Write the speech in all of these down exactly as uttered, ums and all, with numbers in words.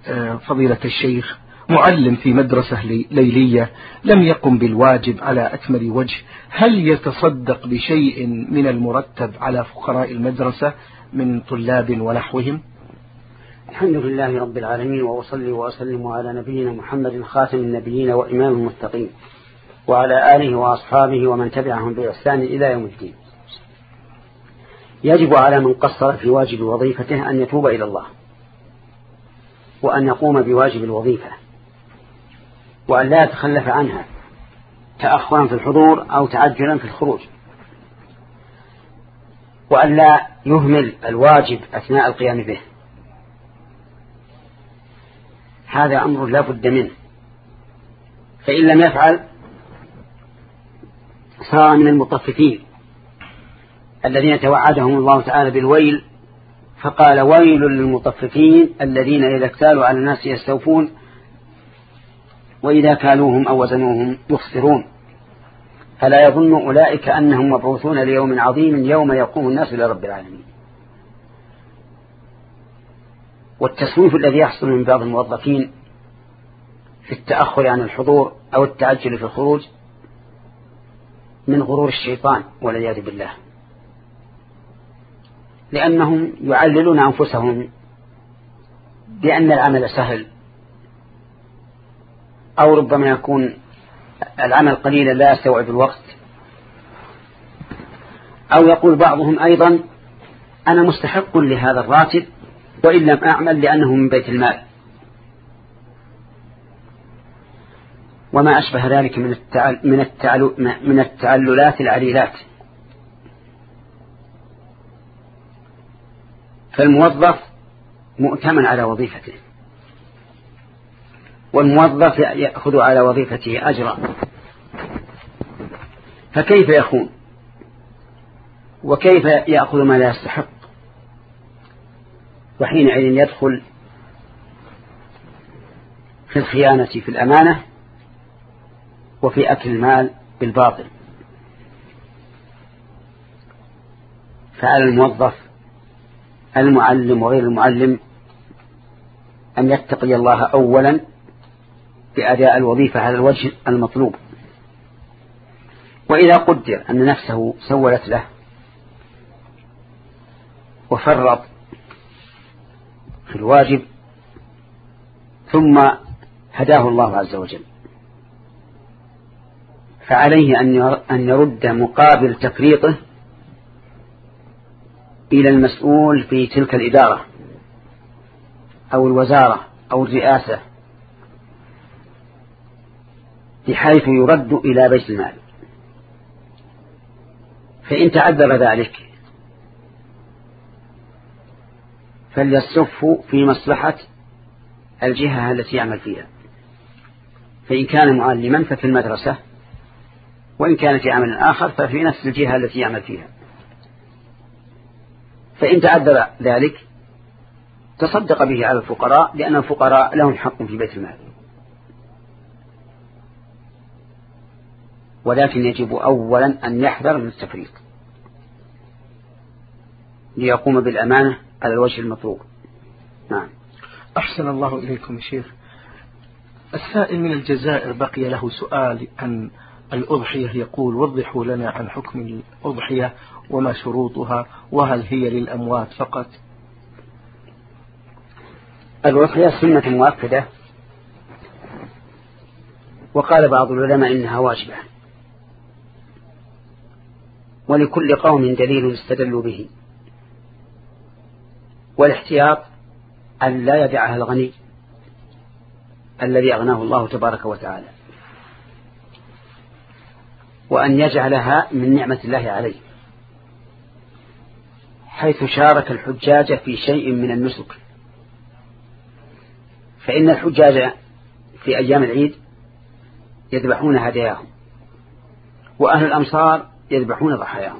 فضيلة الشيخ معلم في مدرسة ليلية لم يقم بالواجب على أكمل وجه، هل يتصدق بشيء من المرتب على فقراء المدرسة من طلاب ونحوهم؟ الحمد لله رب العالمين، وأصلي وأسلم على نبينا محمد خاتم النبيين وإمام المتقين وعلى آله وأصحابه ومن تبعهم بإحسان إلى يوم الدين. يجب على من قصر في واجب وظيفته أن يتوب إلى الله، وأن يقوم بواجب الوظيفة، وأن لا يتخلف عنها تأخرا في الحضور أو تعجلا في الخروج، وأن لا يهمل الواجب أثناء القيام به. هذا أمر لا بد منه، فإن لم يفعل صار من المطففين الذين توعدهم الله تعالى بالويل، فقال: ويل للمطففين الذين إذا اكتالوا على الناس يستوفون وإذا كالوهم أو وزنوهم يخسرون. فلا يظن أولئك أنهم مبعوثون ليوم عظيم يوم يقوم الناس لرب العالمين. والتسويف الذي يحصل من بعض الموظفين في التأخر عن الحضور أو التعجل في الخروج من غرور الشيطان والعياذ بالله، لأنهم يعللون أنفسهم بأن العمل سهل، أو ربما يكون العمل قليلا لا يستوعب الوقت، أو يقول بعضهم أيضا: أنا مستحق لهذا الراتب وإن لم أعمل لأنه من بيت المال، وما أشبه ذلك من التعل من التعل من التعللات العليلات. فالموظف مؤتمن على وظيفته، والموظف يأخذ على وظيفته أجرا، فكيف يخون وكيف يأخذ ما لا يستحق؟ وحينئذ يدخل في الخيانة في الأمانة وفي أكل المال بالباطل. فعلى الموظف المعلم وغير المعلم أن يتقي الله أولا بأداء الوظيفة على الوجه المطلوب، وإذا قدر أن نفسه سولت له وفرط في الواجب ثم هداه الله عز وجل، فعليه أن يرد مقابل تفريطه إلى المسؤول في تلك الإدارة أو الوزارة أو الرئاسة، بحيث يرد إلى بيت المال. فإن تعذر ذلك فليصف في مصلحة الجهة التي يعمل فيها، فإن كان معلما ففي المدرسة، وإن كان في عمل آخر ففي نفس الجهة التي يعمل فيها. فإن تعذر ذلك تصدق به على الفقراء، لأن الفقراء لهم حق في بيت المال. ولكن يجب أولا أن يحذر من التفريط ليقوم بالأمانة على الوجه المطلوب. نعم. أحسن الله إليكم شيخ. السائل من الجزائر بقي له سؤال عن الأضحية، يقول: وضحوا لنا عن حكم الأضحية وما شروطها، وهل هي للأموات فقط؟ الأضحية سنة مؤكدة، وقال بعض العلماء إنها واجبة، ولكل قوم دليل استدلوا به. والاحتياط أن لا يدعها الغني الذي أغناه الله تبارك وتعالى، وأن يجعلها من نعمة الله عليه، حيث شارك الحجاج في شيء من النسك. فإن الحجاج في أيام العيد يذبحون هداياهم، وأهل الأمصار يذبحون ضحاياهم.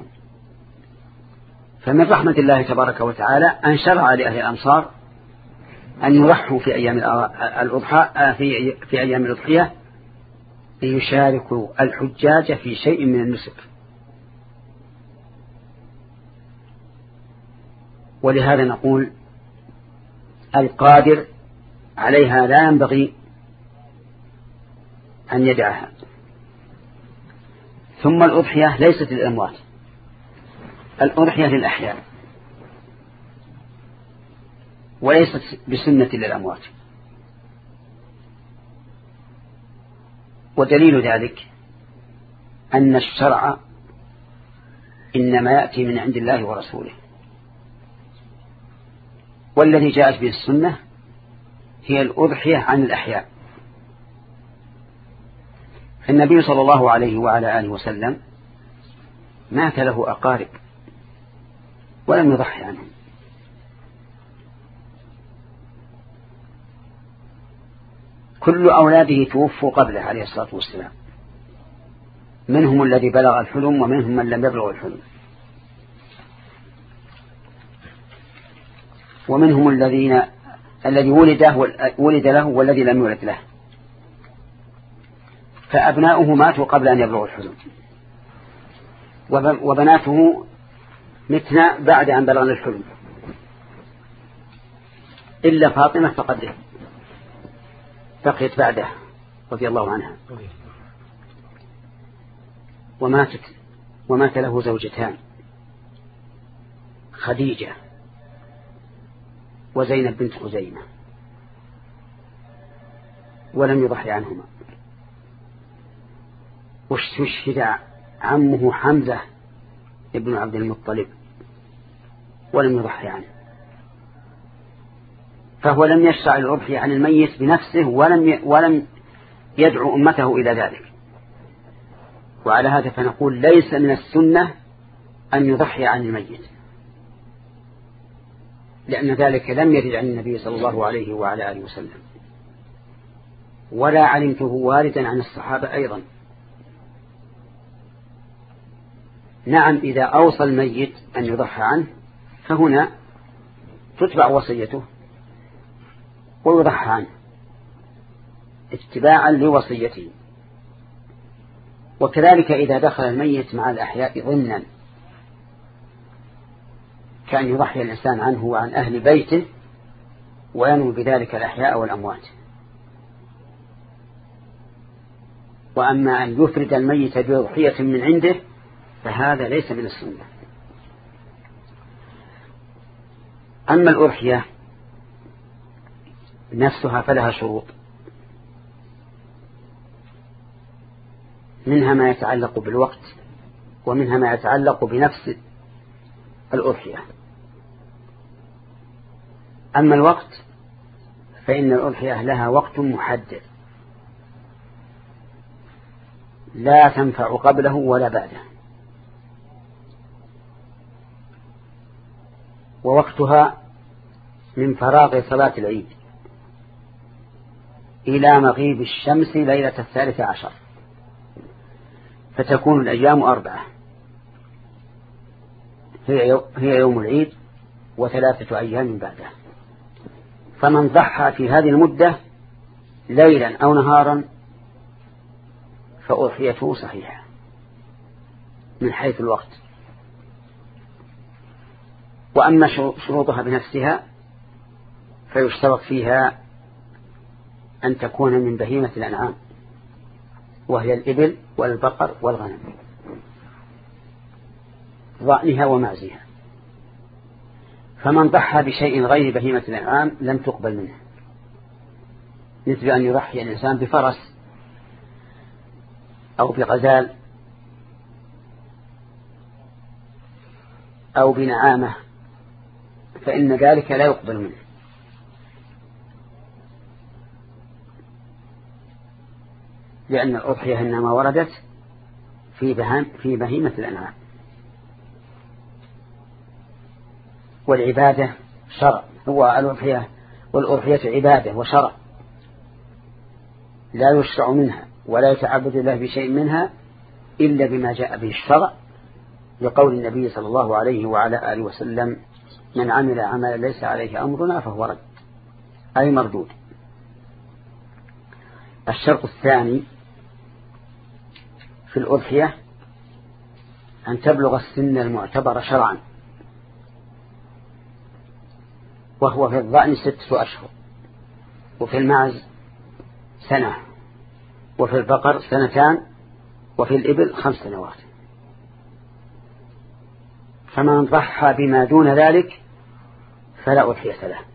فمن رحمة الله تبارك وتعالى أن شرع لأهل الأمصار أن يضحوا في أيام الأضحى في في أيام الأضحية ليشاركوا الحجاج في شيء من النسك. ولهذا نقول: القادر عليها لا ينبغي أن يدعها. ثم الأضحية ليست للأموات، الأضحية للأحياء وليست بسنة للأموات. ودليل ذلك أن الشرع إنما يأتي من عند الله ورسوله، والذي جاءت به السنة هي الأضحية عن الأحياء. النبي صلى الله عليه وعلى آله وسلم مات له أقارب ولم يضحي عنهم، كل أولاده توفوا قبله عليه الصلاة والسلام، منهم الذي بلغ الحلم ومنهم من لم يبلغ الحلم، ومنهم الذين الذي ولده ولد له والذي لم يولد له، فأبناؤه ماتوا قبل أن يبلغوا الحلم، وبناته متنا بعد أن بلغنا الحلم، إلا فاطمة فقد بقيت بعده رضي الله عنها. وماتت ومات له زوجتان، خديجة وزينب بنت خزيمة، ولم يضحي عنهما. واستشهد عمه حمزة ابن عبد المطلب ولم يضحي عنه، فهو لم يشرع الأضحية عن الميت بنفسه ولم ولم يدعو أمته إلى ذلك. وعلى هذا فنقول ليس من السنة أن يضحي عن الميت، لأن ذلك لم يرد عن النبي صلى الله عليه وعلى آله وسلم، ولا علمته واردا عن الصحابة أيضا. نعم إذا أوصى الميت أن يضحى عنه فهنا تتبع وصيته ويضحى عنه اتباعا لوصيته. وكذلك إذا دخل الميت مع الأحياء ضمنا، كان يضحي الإنسان عنه وعن أهل بيته وينوي بذلك الأحياء والأموات. وأما أن يفرد الميت بضحية من عنده فهذا ليس من السنة. أما الأضحية نفسها فلها شروط، منها ما يتعلق بالوقت ومنها ما يتعلق بنفس الأضحية. أما الوقت فإن الأضحية لها وقت محدد لا تنفع قبله ولا بعده، ووقتها من فراغ صلاة العيد إلى مغيب الشمس ليلة الثالث عشر، فتكون الأيام أربعة، هي يوم العيد وثلاثة أيام بعده. فمن ضحى في هذه المدة ليلا أو نهارا فأضحيته صحيحة من حيث الوقت. وأما شروطها بنفسها فيشترط فيها أن تكون من بهيمة الأنعام، وهي الإبل والبقر والغنم، ضأنها ومعزها. فمن ضحى بشيء غير بهيمة الأنعام لم تقبل منه، مثل أن يضحي الإنسان بفرس أو بغزال أو بنعامة، فإن ذلك لا يقبل منه. لأن الأضحية إنما وردت في في بهيمة الأنعام. والعبادة شرع، هو الأضحية والأضحية عبادة وشرع، لا يشرع منها ولا يتعبد الله بشيء منها إلا بما جاء به الشرع، لقول النبي صلى الله عليه وعلى آله وسلم: من عمل عملا ليس عليه أمرنا فهو رد، أي مردود. الشرط الثاني في الأضحية أن تبلغ السن المعتبر شرعا، وهو في الضأن ستة أشهر، وفي المعز سنة، وفي البقر سنتان، وفي الإبل خمس سنوات. فمن ضحى بما دون ذلك فلا أضحية له.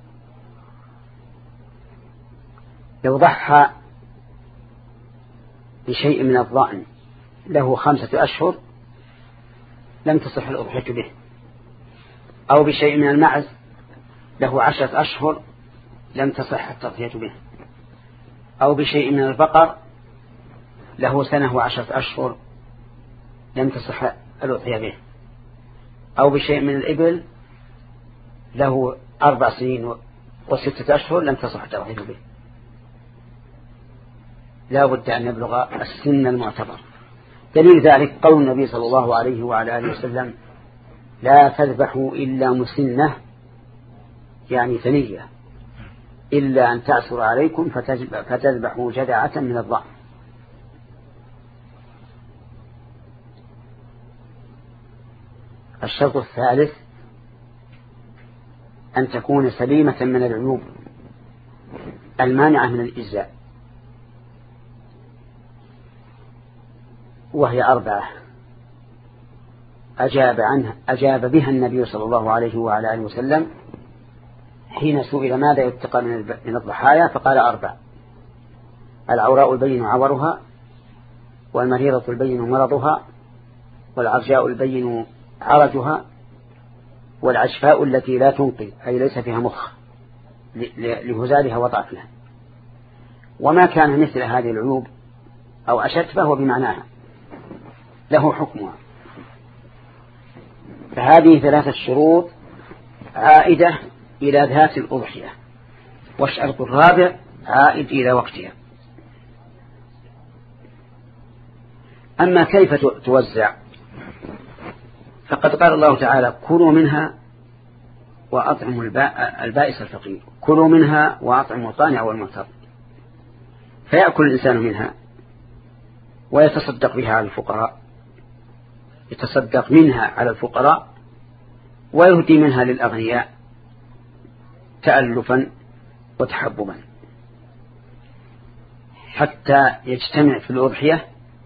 لو ضحى بشيء من الضأن له خمسة أشهر لم تصح الأضحية به، أو بشيء من المعز له عشرة أشهر لم تصح التضحية به، أو بشيء من البقر له سنة وعشرة أشهر لم تصح الأضحية به، أو بشيء من الإبل له أربع سنين وستة أشهر لم تصح التضحية به. لا بد أن يبلغ السن المعتبر. دليل ذلك قول النبي صلى الله عليه وعلى آله وسلم: لا تذبحوا إلا مسنة، يعني ثنية، إلا أن تعسر عليكم فتذبحوا جدعة من الضأن. الشرط الثالث أن تكون سليمة من العيوب المانعة من الإجزاء، وهي أربعة أجاب عنها أجاب بها النبي صلى الله عليه وعلى آله وسلم حين سئل ماذا يتقى من الضحايا فقال: أربع: العوراء البين عورها، والمريضة البين مرضها، والعرجاء البين عرجها، والعشفاء التي لا تنقي أي ليس فيها مخ لهزالها وضعفها. وما كان مثل هذه العيوب أو أشد فهو بمعناها له حكمها. فهذه ثلاثة شروط عائدة إلى ذات الأضحية، والشرط الرابع عائد إلى وقتها. أما كيف توزع فقد قال الله تعالى: كلوا منها وأطعموا البائس الفقير، كلوا منها وأطعموا القانع والمعتر. فيأكل الإنسان منها ويتصدق بها على الفقراء، يتصدق منها على الفقراء ويهدي منها للأغنياء تألفا وتحببا، حتى يجتمع في الأضحية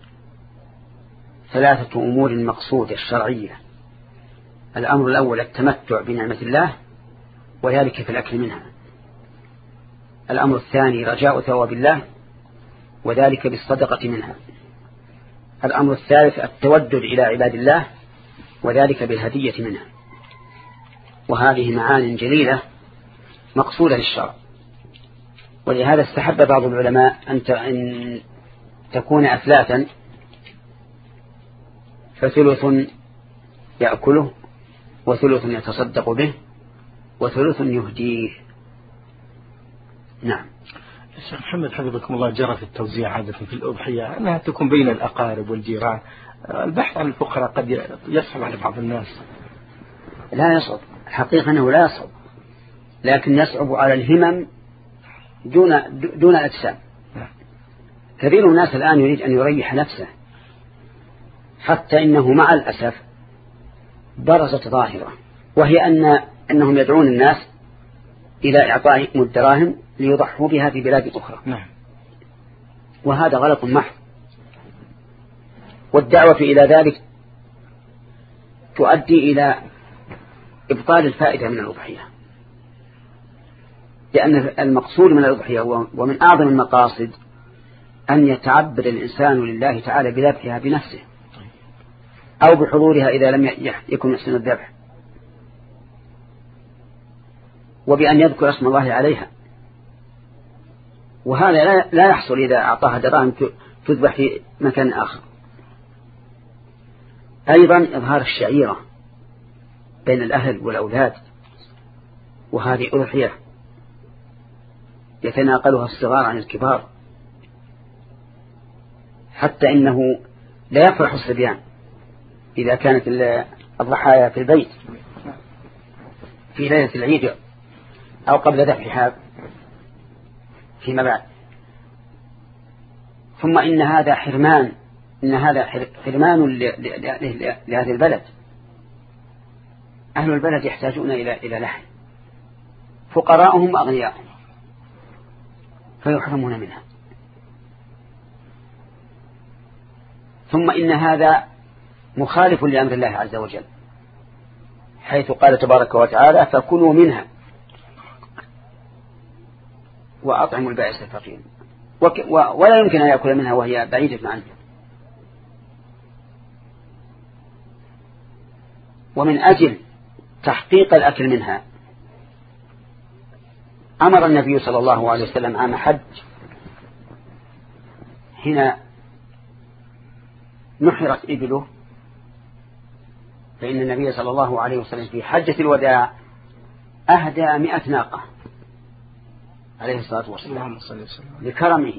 ثلاثة أمور مقصودة الشرعية. الأمر الأول التمتع بنعمة الله وذلك في الأكل منها. الأمر الثاني رجاء ثواب الله وذلك بالصدقة منها. الأمر الثالث التودد إلى عباد الله وذلك بالهدية منها. وهذه معان جليلة مقصودة للشرع، ولهذا استحب بعض العلماء أن تكون أثلاثا، فثلث يأكله وثلث يتصدق به وثلث يهديه. نعم. الشيخ محمد حفظكم الله، جرى في التوزيع عادة في الأضحية أنها تكون بين الأقارب والجيران. البحث عن الفقراء قد يصعب على بعض الناس. لا يصعب، حقيقة أنه لا يصعب، لكن يصعب على الهمم دون دون الأجسام. كثير الناس الآن يريد أن يريح نفسه، حتى إنه مع الأسف برزت ظاهرة، وهي أن أنهم يدعون الناس إلى إعطائهم الدراهم ليضحوا بها في بلاد أخرى. نعم. وهذا غلط محض، والدعوة إلى ذلك تؤدي إلى إبطال الفائدة من الأضحية، لأن المقصود من الأضحية ومن أعظم المقاصد أن يتعبد الإنسان لله تعالى بذبحها بنفسه أو بحضورها إذا لم يكن يحسن الذبح، وبأن يذكر اسم الله عليها. وهذا لا يحصل إذا أعطاها دراهم تذبح في مكان آخر. أيضا إظهار الشعيرة بين الأهل والأولاد، وهذه أضحية يتناقلها الصغار عن الكبار، حتى إنه لا يفرح الصبيان إذا كانت الضحايا في البيت في ليلة العيد أو قبل ذبحها فيما بعد. ثم إن هذا حرمان إن هذا حرمان لهذا البلد. أهل البلد يحتاجون إلى إلى لحم، فقراءهم أغنياءهم، فيحرمون منها. ثم إن هذا مخالف لأمر الله عز وجل، حيث قال تبارك وتعالى فكلوا منها وأطعموا البائس الفقير، ولا يمكن أن يأكل منها وهي بعيدة عنه. ومن أجل تحقيق الأكل منها أمر النبي صلى الله عليه وسلم عام حج حين نحرت إبله، فإن النبي صلى الله عليه وسلم في حجة الوداع أهدى مئة ناقة عليه الصلاة والسلام لكرمه،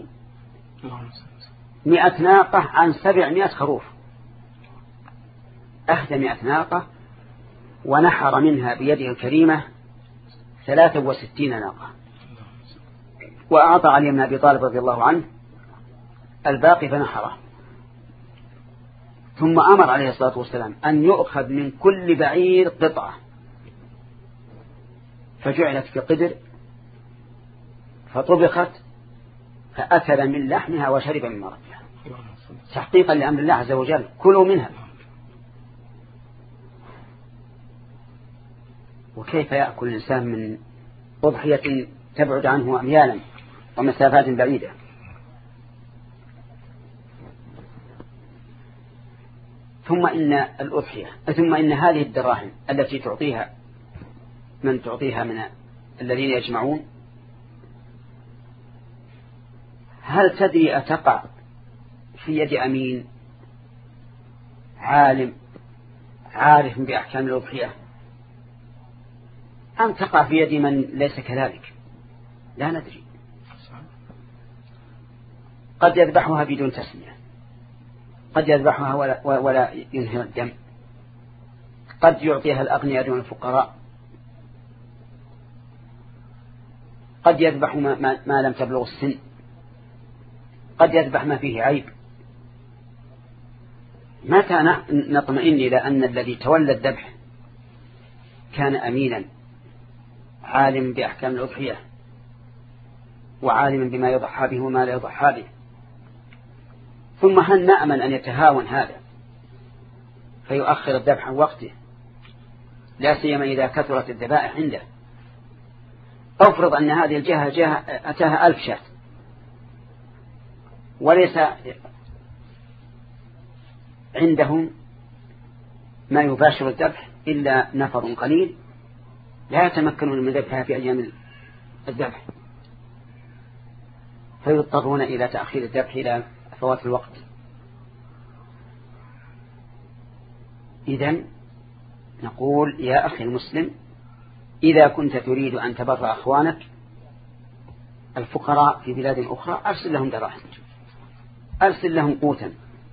مئة ناقة عن سبعمائة خروف، أهدى مئة ناقة ونحر منها بيده الكريمة ثلاثة وستين ناقة، وأعطى علي بن أبي طالب رضي الله عنه الباقي فنحره. ثم أمر عليه الصلاة والسلام أن يؤخذ من كل بعير قطعة، فجعلت في قدر فطبخت فأكل من لحمها وشرب من مرقها، تحقيقا لأمر الله عز وجل كلوا منها. وكيف يأكل الإنسان من أضحية تبعد عنه أميالا ومسافات بعيدة؟ ثم إن الأضحية ثم إن هذه الدراهم التي تعطيها من تعطيها من الذين يجمعون، هل تدري أتقع في يد أمين عالم عارف بأحكام الأضحية أم تقع في يد من ليس كذلك؟ لا ندري. قد يذبحها بدون تسمية، قد يذبحها ولا, ولا ينهر الدم، قد يعطيها الأغنياء دون الفقراء، قد يذبح ما, ما, ما لم تبلغ السن، قد يذبح ما فيه عيب. متى نطمئن إلى أن الذي تولى الذبح كان أمينا عالم بأحكام الأضحية وعالم بما يضحى به وما لا يضحى به؟ ثم هل نأمن أن يتهاون هذا فيؤخر الذبح عن وقته، لا سيما إذا كثرت الذبائح عنده؟ أفرض أن هذه الجهة جهة أتاها ألف شاة وليس عندهم ما يباشر الذبح إلا نفر قليل لا يتمكنون من ذبحها في أيام الذبح، فيضطرون إلى تأخير الذبح إلى فوات الوقت. إذن نقول يا أخي المسلم، إذا كنت تريد أن تبر أخوانك الفقراء في بلاد أخرى أرسل لهم دراهم، أرسل لهم قوتا،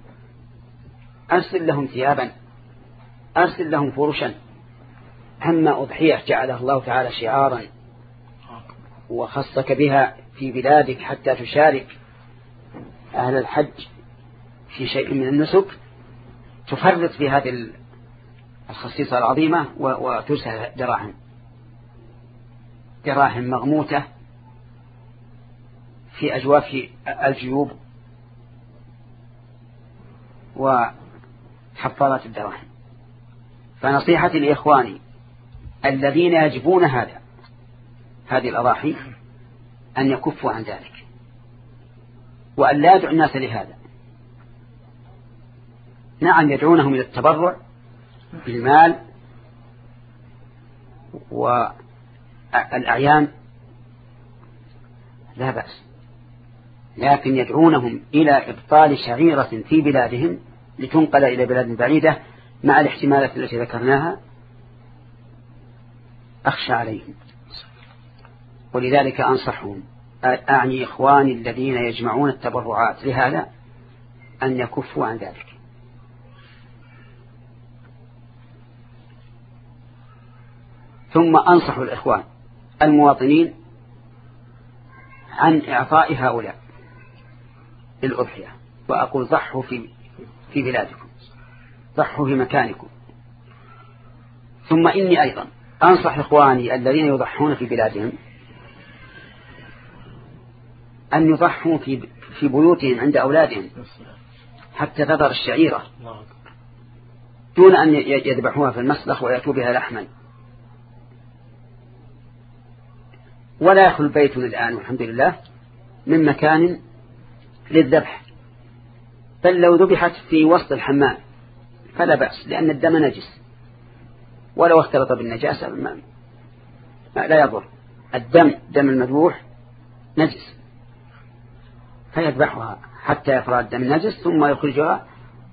أرسل لهم ثيابا، أرسل لهم فرشا. أما أضحية جعلها الله تعالى شعارا وخصك بها في بلادك حتى تشارك أهل الحج في شيء من النسك، تفرط في هذه الخصيصة العظيمة وترسل دراهم دراهم مغموتة في أجواف الجيوب وحفاظات الدراهم. فنصيحتي لإخواني الذين يجبون هذا هذه الأضاحي أن يكفوا عن ذلك، وأن لا يدعو الناس لهذا. نعم يدعونهم إلى التبرع بالمال والأعيان لا بأس، لكن يدعونهم إلى إبطال شعيرة في بلادهم لتنقل إلى بلاد بعيدة مع الاحتمالات التي ذكرناها، أخشى عليهم. ولذلك أنصحهم، أعني إخواني الذين يجمعون التبرعات لهذا، أن يكفوا عن ذلك. ثم أنصح الإخوان المواطنين عن إعطاء هؤلاء الأضحية، وأقول ضحوا في في بلادكم، ضحوا في مكانكم. ثم إني أيضا أنصح إخواني الذين يضحون في بلادهم أن يضحوا في في بيوتهم عند أولادهم حتى تظهر الشعيرة دون أن يذبحوها في المسلخ ويأتوا بها لحما. ولا يخلو البيت الآن والحمد لله من مكان للذبح، بل لو ذبحت في وسط الحمام فلا بأس، لأن الدم نجس، ولو اختلط بالنجاسة ما لا يضر. الدم دم المذبوح نجس، فيذبحها حتى يفرغ الدم النجس ثم يخرجها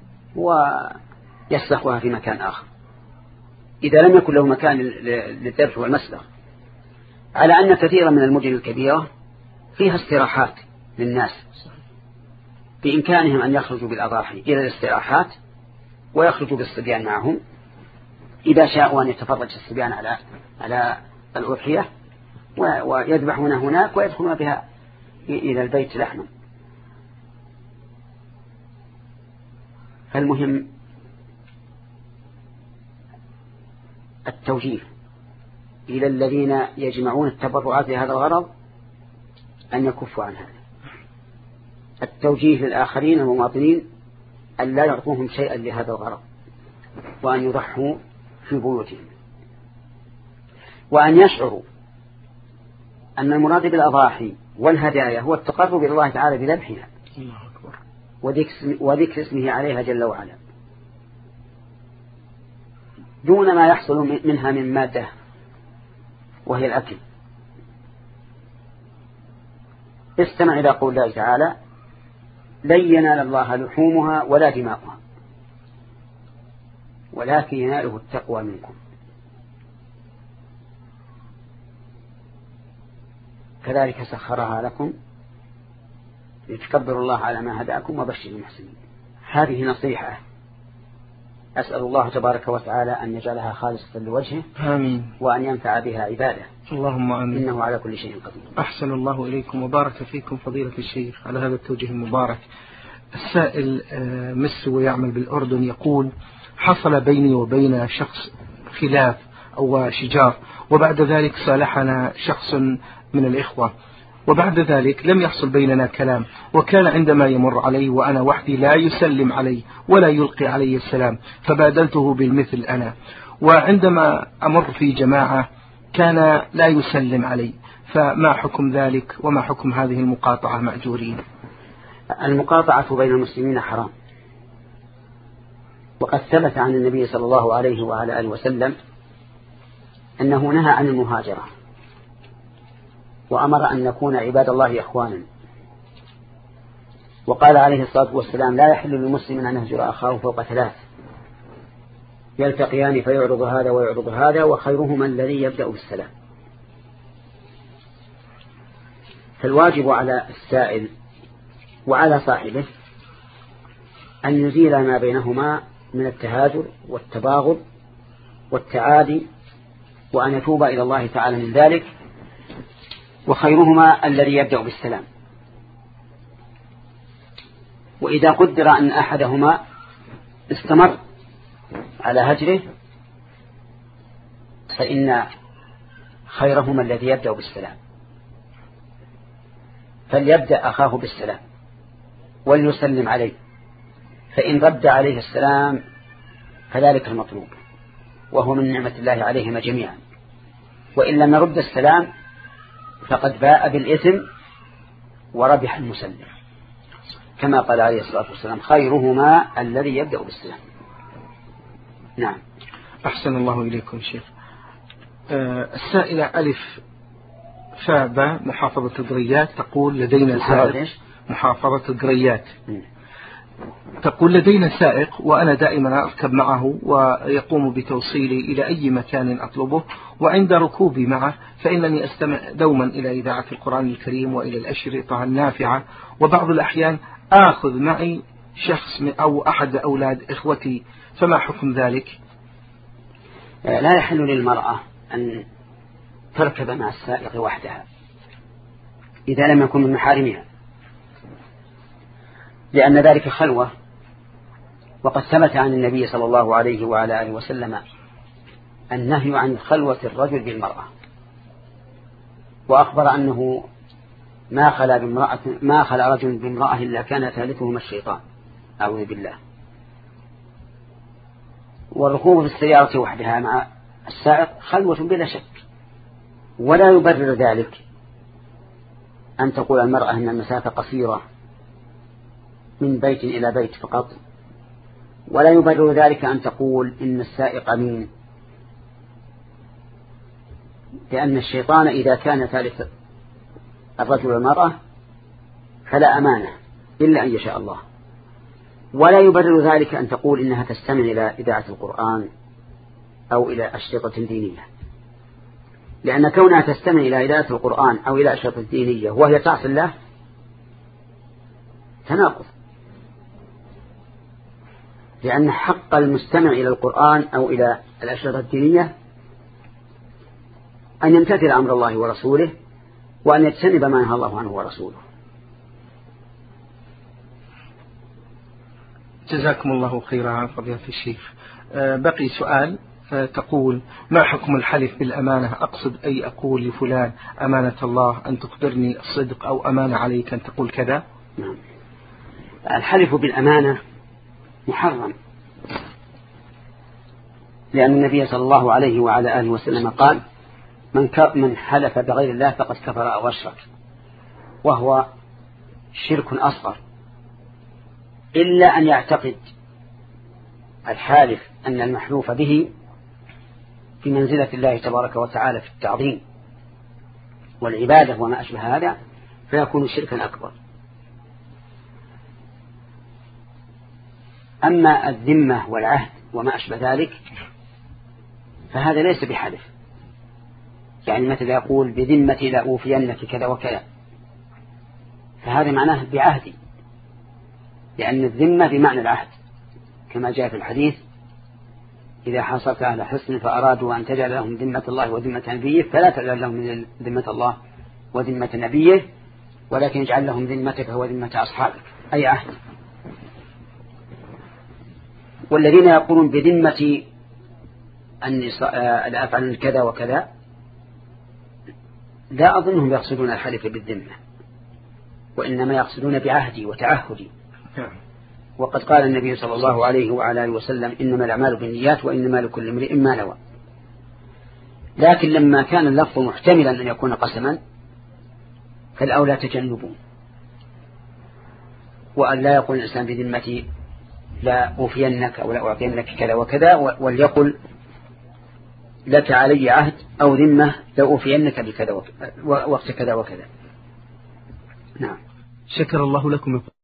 ويسلخها في مكان آخر إذا لم يكن له مكان للذبح والمسلخ. على أن كثيرا من المدن الكبيرة فيها استراحات للناس، بإمكانهم أن يخرجوا بالأضاحي إلى الاستراحات ويخرجوا بالصبيان معهم إذا شاءوا أن يتفرج الصبيان على على الأضحية ويذبحون هناك ويدخلون بها إلى البيت لحما. فالمهم التوجيه إلى الذين يجمعون التبرعات لهذا الغرض أن يكفوا عن هذا. التوجيه للآخرين المواطنين أن لا يعطوهم شيئا لهذا الغرض، وأن يضحوا في بيوتهم، وأن يشعروا أن المراد بالأضاحي والهدايا هو التقرب إلى الله تعالى بذبحها وذكر اسمه عليها جل وعلا، دون ما يحصل منها من مادة وهي الأكل. استمع إلى قول الله تعالى: لن ينال الله لحومها ولا دماؤها ولكن يناله التقوى منكم. كذلك سخرها لكم لتكبروا الله على ما هداكم وبشر المحسنين. هذه نصيحة أسأل الله تبارك وتعالى أن يجعلها خالصة لوجهه، آمين، وأن ينفع بها عباده، اللهم آمين، إنه على كل شيء قدير. أحسن الله إليكم وبارك فيكم فضيلة الشيخ على هذا التوجيه المبارك. السائل مس ويعمل بالأردن يقول: حصل بيني وبين شخص خلاف أو شجار، وبعد ذلك صالحنا شخص من الإخوة، وبعد ذلك لم يحصل بيننا كلام، وكان عندما يمر علي وأنا وحدي لا يسلم علي ولا يلقي علي السلام، فبادلته بالمثل أنا، وعندما أمر في جماعة كان لا يسلم علي، فما حكم ذلك وما حكم هذه المقاطعة مأجورين؟ المقاطعة بين المسلمين حرام، وقد ثبت عن النبي صلى الله عليه وعلى آله وسلم أنه نهى عن المهاجرة، وأمر أن نكون عباد الله إخوانا، وقال عليه الصلاة والسلام: لا يحل للمسلم أن يهجر أخاه فوق ثلاث، يلتقيان فيعرض هذا ويعرض هذا، وخيرهما الذي يبدأ بالسلام. فالواجب على السائل وعلى صاحبه أن يزيل ما بينهما من التهاجر والتباغض والتعادي، وأن يتوب إلى الله تعالى من ذلك، وخيرهما الذي يبدأ بالسلام. وإذا قدر أن أحدهما استمر على هجره فإن خيرهما الذي يبدأ بالسلام، فليبدأ أخاه بالسلام وليسلم عليه، فإن رد عليه السلام فذلك المطلوب، وهو من نعمة الله عليهما جميعا. وإن لم يرد السلام فقد باء بالإثم وربح المسلم، كما قال عليه الصلاة والسلام: خيرهما الذي يبدأ بالسلام. نعم. أحسن الله إليكم شيخ. أه السائلة ألف فابا محافظة القريات تقول: لدينا سائق محافظة القريات تقول لدينا سائق وأنا دائما أركب معه ويقوم بتوصيلي إلى أي مكان أطلبه، وعند ركوبي معه فإنني أستمع دوما إلى إذاعة القرآن الكريم وإلى الأشرطة النافعة، وبعض الأحيان آخذ معي شخص أو أحد أولاد إخوتي، فما حكم ذلك؟ لا يحل للمرأة أن تركب مع السائق وحدها إذا لم يكن من محارمها، لأن ذلك خلوة، وقد ثبت عن النبي صلى الله عليه وعلى آله وسلم النهي عن خلوة الرجل بالمرأة، وأخبر أنه ما خلا بامرأة ما خلا رجل بامرأة إلا كان ثالثهما الشيطان، أعوذ بالله. والركوب في السيارة وحدها مع السائق خلوة بلا شك، ولا يبرر ذلك أن تقول المرأة أن المسافة قصيرة من بيت إلى بيت فقط، ولا يبرر ذلك أن تقول إن السائق أمين، لأن الشيطان إذا كان ثالث الرجل والمرأة فلا أمانة إلا أن يشاء الله. ولا يبرر ذلك أن تقول إنها تستمع إلى إذاعة القرآن أو إلى أشرطة دينية، لأن كونها تستمع إلى إذاعة القرآن أو إلى أشرطة دينية وهي تعصي الله تناقض، لأن حق المستمع إلى القرآن أو إلى الأشرطة الدينية أن يمتثل أمر الله ورسوله وأن يتجنب ما نهى الله عنه ورسوله. جزاكم الله خيرا فضيلة الشيخ. بقي سؤال، تقول: ما حكم الحلف بالأمانة؟ أقصد أي أقول لفلان أمانة الله أن تخبرني الصدق، أو أمانة عليك أن تقول كذا. نعم. الحلف بالأمانة محرم، لأن النبي صلى الله عليه وعلى آله وسلم قال: من من حلف بغير الله فقد كفر أو أشرك، وهو شرك أصغر، إلا أن يعتقد الحالف أن المحلوف به في منزلة الله تبارك وتعالى في التعظيم والعبادة وما أشبه هذا، فيكون شركا أكبر. أما الذمة والعهد وما أشبه ذلك فهذا ليس بحلف، يعني مثل يقول: بذمتي لا أوفينك كذا وكذا، فهذا معناه بعهدي، لأن الذمة بمعنى العهد، كما جاء في الحديث: إذا حاصرت أهل حصن فأرادوا أن تجعل لهم ذمة الله وذمة نبيه فلا تجعل لهم من ذمة الله وذمة نبيه، ولكن اجعل لهم ذمتك وذمة أصحابك، أي عهد. والذين يقولون بذمة أن أفعل كذا وكذا لا أظنهم يقصدون الحلف بالذمة، وإنما يقصدون بعهدي وتعهدي. وقد قال النبي صلى الله عليه وعلى آله وسلم: إنما الأعمال بالنيات وإنما لكل امرئ ما نوى. لكن لما كان اللفظ محتملا أن يكون قسما فالأولى تجنبه، وأن لا يقول الإنسان بذمتي لا أوفينك أو لا أعطينك كذا وكذا، وليقل لك علي عهد أو ذمة لا أوفينك بكذا وقت كذا وكذا. نعم. شكر الله لكم.